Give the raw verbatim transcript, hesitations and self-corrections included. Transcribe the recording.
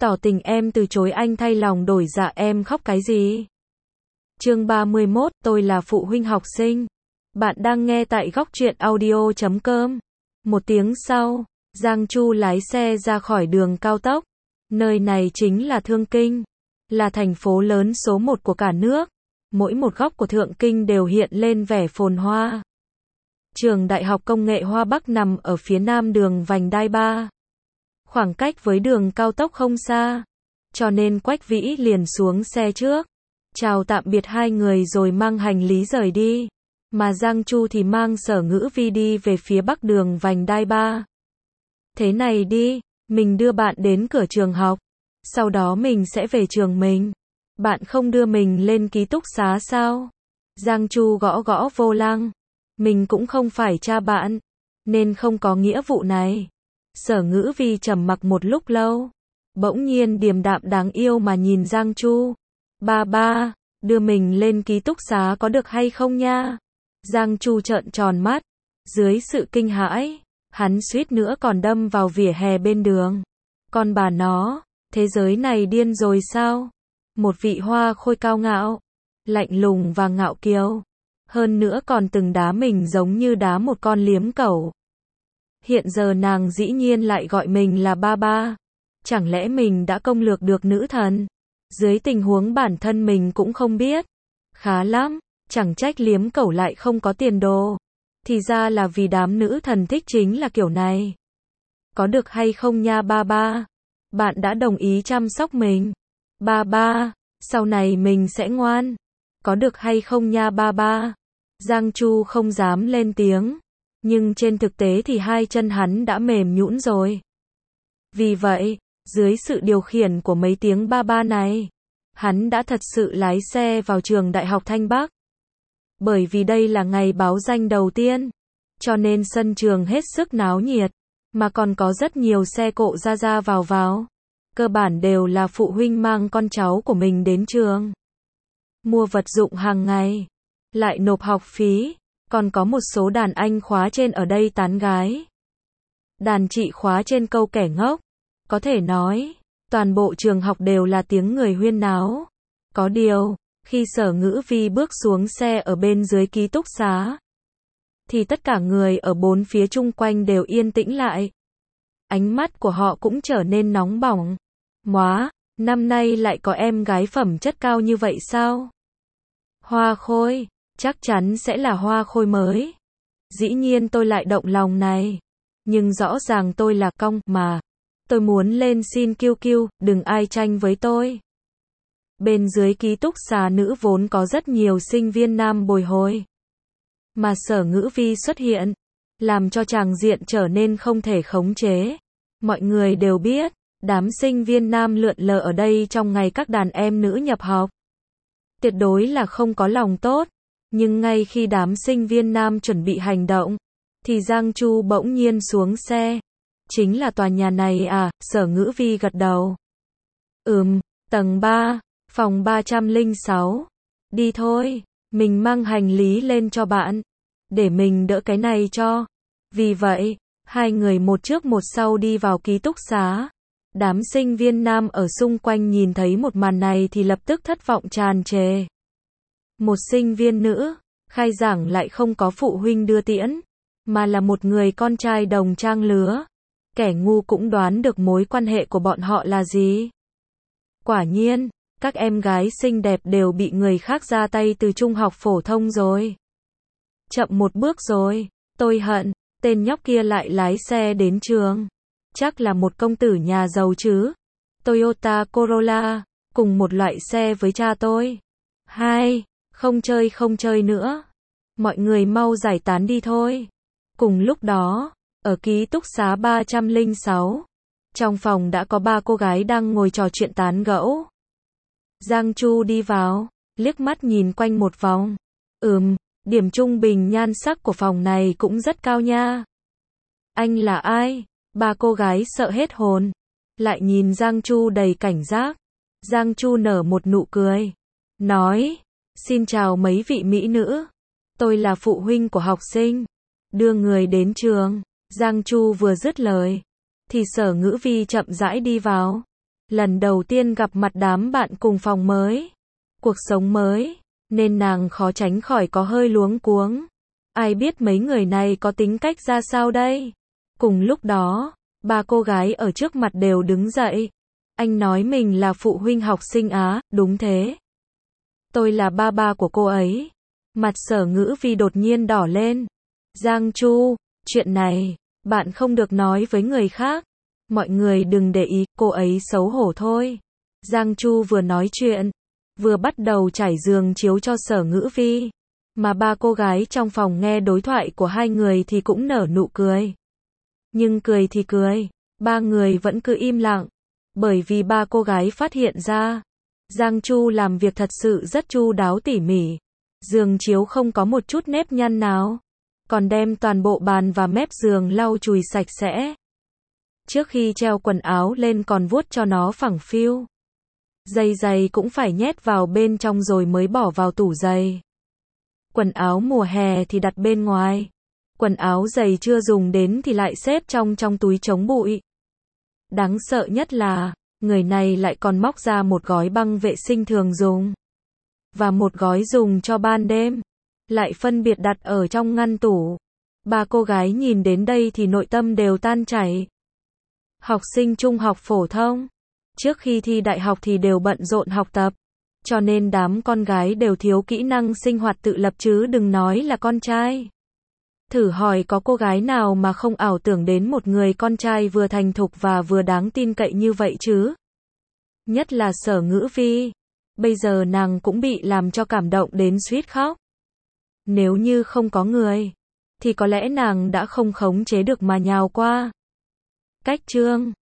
Tỏ tình em từ chối anh thay lòng đổi dạ em khóc cái gì? Chương ba mươi mốt, tôi là phụ huynh học sinh. Bạn đang nghe tại góc truyện audio chấm com. Một tiếng sau, Giang Chu lái xe ra khỏi đường cao tốc. Nơi này chính là Thượng Kinh, là thành phố lớn số một của cả nước. Mỗi một góc của Thượng Kinh đều hiện lên vẻ phồn hoa. Trường Đại học Công nghệ Hoa Bắc nằm ở phía nam đường vành đai ba. Khoảng cách với đường cao tốc không xa, cho nên Quách Vĩ liền xuống xe trước, chào tạm biệt hai người rồi mang hành lý rời đi. Mà Giang Chu thì mang Sở Ngữ Vi đi về phía bắc đường vành đai ba. Thế này đi, mình đưa bạn đến cửa trường học, sau đó mình sẽ về trường mình. Bạn không đưa mình lên ký túc xá sao? Giang Chu gõ gõ vô lăng. Mình cũng không phải cha bạn, nên không có nghĩa vụ này. Sở Ngữ Vi trầm mặc một lúc lâu, bỗng nhiên điềm đạm đáng yêu mà nhìn Giang Chu. Ba ba, đưa mình lên ký túc xá có được hay không nha? Giang Chu trợn tròn mắt, dưới sự kinh hãi, hắn suýt nữa còn đâm vào vỉa hè bên đường. Con bà nó, thế giới này điên rồi sao? Một vị hoa khôi cao ngạo, lạnh lùng và ngạo kiều, hơn nữa còn từng đá mình giống như đá một con liếm cẩu. Hiện giờ nàng dĩ nhiên lại gọi mình là ba ba. Chẳng lẽ mình đã công lược được nữ thần? Dưới tình huống bản thân mình cũng không biết. Khá lắm, chẳng trách liếm cẩu lại không có tiền đồ. Thì ra là vì đám nữ thần thích chính là kiểu này. Có được hay không nha ba ba? Bạn đã đồng ý chăm sóc mình. Ba ba, sau này mình sẽ ngoan. Có được hay không nha ba ba? Giang Chu không dám lên tiếng. Nhưng trên thực tế thì hai chân hắn đã mềm nhũn rồi. Vì vậy, dưới sự điều khiển của mấy tiếng ba ba này, hắn đã thật sự lái xe vào trường Đại học Thanh Bắc. Bởi vì đây là ngày báo danh đầu tiên, cho nên sân trường hết sức náo nhiệt, mà còn có rất nhiều xe cộ ra ra vào vào. Cơ bản đều là phụ huynh mang con cháu của mình đến trường. Mua vật dụng hàng ngày, lại nộp học phí. Còn có một số đàn anh khóa trên ở đây tán gái. Đàn chị khóa trên câu kẻ ngốc. Có thể nói, toàn bộ trường học đều là tiếng người huyên náo. Có điều, khi Sở Ngữ Vi bước xuống xe ở bên dưới ký túc xá, thì tất cả người ở bốn phía chung quanh đều yên tĩnh lại. Ánh mắt của họ cũng trở nên nóng bỏng. Móa, năm nay lại có em gái phẩm chất cao như vậy sao? Hoa khôi. Chắc chắn sẽ là hoa khôi mới. Dĩ nhiên tôi lại động lòng này. Nhưng rõ ràng tôi là cong mà. Tôi muốn lên xin kiêu kiêu, đừng ai tranh với tôi. Bên dưới ký túc xá nữ vốn có rất nhiều sinh viên nam bồi hồi. Mà Sở Ngữ Vi xuất hiện, làm cho tràng diện trở nên không thể khống chế. Mọi người đều biết, đám sinh viên nam lượn lờ ở đây trong ngày các đàn em nữ nhập học. Tuyệt đối là không có lòng tốt. Nhưng ngay khi đám sinh viên nam chuẩn bị hành động, thì Giang Chu bỗng nhiên xuống xe. Chính là tòa nhà này à? Sở Ngữ Vi gật đầu. Ừm, tầng ba, phòng ba trăm lẻ sáu. Đi thôi, mình mang hành lý lên cho bạn, để mình đỡ cái này cho. Vì vậy, hai người một trước một sau đi vào ký túc xá. Đám sinh viên nam ở xung quanh nhìn thấy một màn này thì lập tức thất vọng tràn trề. Một sinh viên nữ, khai giảng lại không có phụ huynh đưa tiễn, mà là một người con trai đồng trang lứa. Kẻ ngu cũng đoán được mối quan hệ của bọn họ là gì. Quả nhiên, các em gái xinh đẹp đều bị người khác ra tay từ trung học phổ thông rồi. Chậm một bước rồi, tôi hận, tên nhóc kia lại lái xe đến trường. Chắc là một công tử nhà giàu chứ. Toyota Corolla, cùng một loại xe với cha tôi. Hai. Không chơi không chơi nữa. Mọi người mau giải tán đi thôi. Cùng lúc đó, ở ký túc xá ba trăm lẻ sáu, trong phòng đã có ba cô gái đang ngồi trò chuyện tán gẫu. Giang Chu đi vào, liếc mắt nhìn quanh một vòng. Ừm, điểm trung bình nhan sắc của phòng này cũng rất cao nha. Anh là ai? Ba cô gái sợ hết hồn. Lại nhìn Giang Chu đầy cảnh giác. Giang Chu nở một nụ cười. Nói. Xin chào mấy vị mỹ nữ. Tôi là phụ huynh của học sinh. Đưa người đến trường. Giang Chu vừa dứt lời, thì Sở Ngữ Vi chậm rãi đi vào. Lần đầu tiên gặp mặt đám bạn cùng phòng mới, cuộc sống mới, nên nàng khó tránh khỏi có hơi luống cuống. Ai biết mấy người này có tính cách ra sao đây? Cùng lúc đó, ba cô gái ở trước mặt đều đứng dậy. Anh nói mình là phụ huynh học sinh á, đúng thế. Tôi là ba ba của cô ấy. Mặt Sở Ngữ Vi đột nhiên đỏ lên. Giang Chu, chuyện này, bạn không được nói với người khác. Mọi người đừng để ý, cô ấy xấu hổ thôi. Giang Chu vừa nói chuyện, vừa bắt đầu trải giường chiếu cho Sở Ngữ Vi. Mà ba cô gái trong phòng nghe đối thoại của hai người thì cũng nở nụ cười. Nhưng cười thì cười, ba người vẫn cứ im lặng. Bởi vì ba cô gái phát hiện ra, Giang Chu làm việc thật sự rất chu đáo tỉ mỉ. Giường chiếu không có một chút nếp nhăn nào. Còn đem toàn bộ bàn và mép giường lau chùi sạch sẽ. Trước khi treo quần áo lên còn vuốt cho nó phẳng phiu. Giày giày cũng phải nhét vào bên trong rồi mới bỏ vào tủ giày. Quần áo mùa hè thì đặt bên ngoài. Quần áo giày chưa dùng đến thì lại xếp trong trong túi chống bụi. Đáng sợ nhất là, người này lại còn móc ra một gói băng vệ sinh thường dùng. Và một gói dùng cho ban đêm. Lại phân biệt đặt ở trong ngăn tủ. Ba cô gái nhìn đến đây thì nội tâm đều tan chảy. Học sinh trung học phổ thông. Trước khi thi đại học thì đều bận rộn học tập. Cho nên đám con gái đều thiếu kỹ năng sinh hoạt tự lập chứ đừng nói là con trai. Thử hỏi có cô gái nào mà không ảo tưởng đến một người con trai vừa thành thục và vừa đáng tin cậy như vậy chứ? Nhất là Sở Ngữ Vi. Bây giờ nàng cũng bị làm cho cảm động đến suýt khóc. Nếu như không có người, thì có lẽ nàng đã không khống chế được mà nhào qua. Cách chương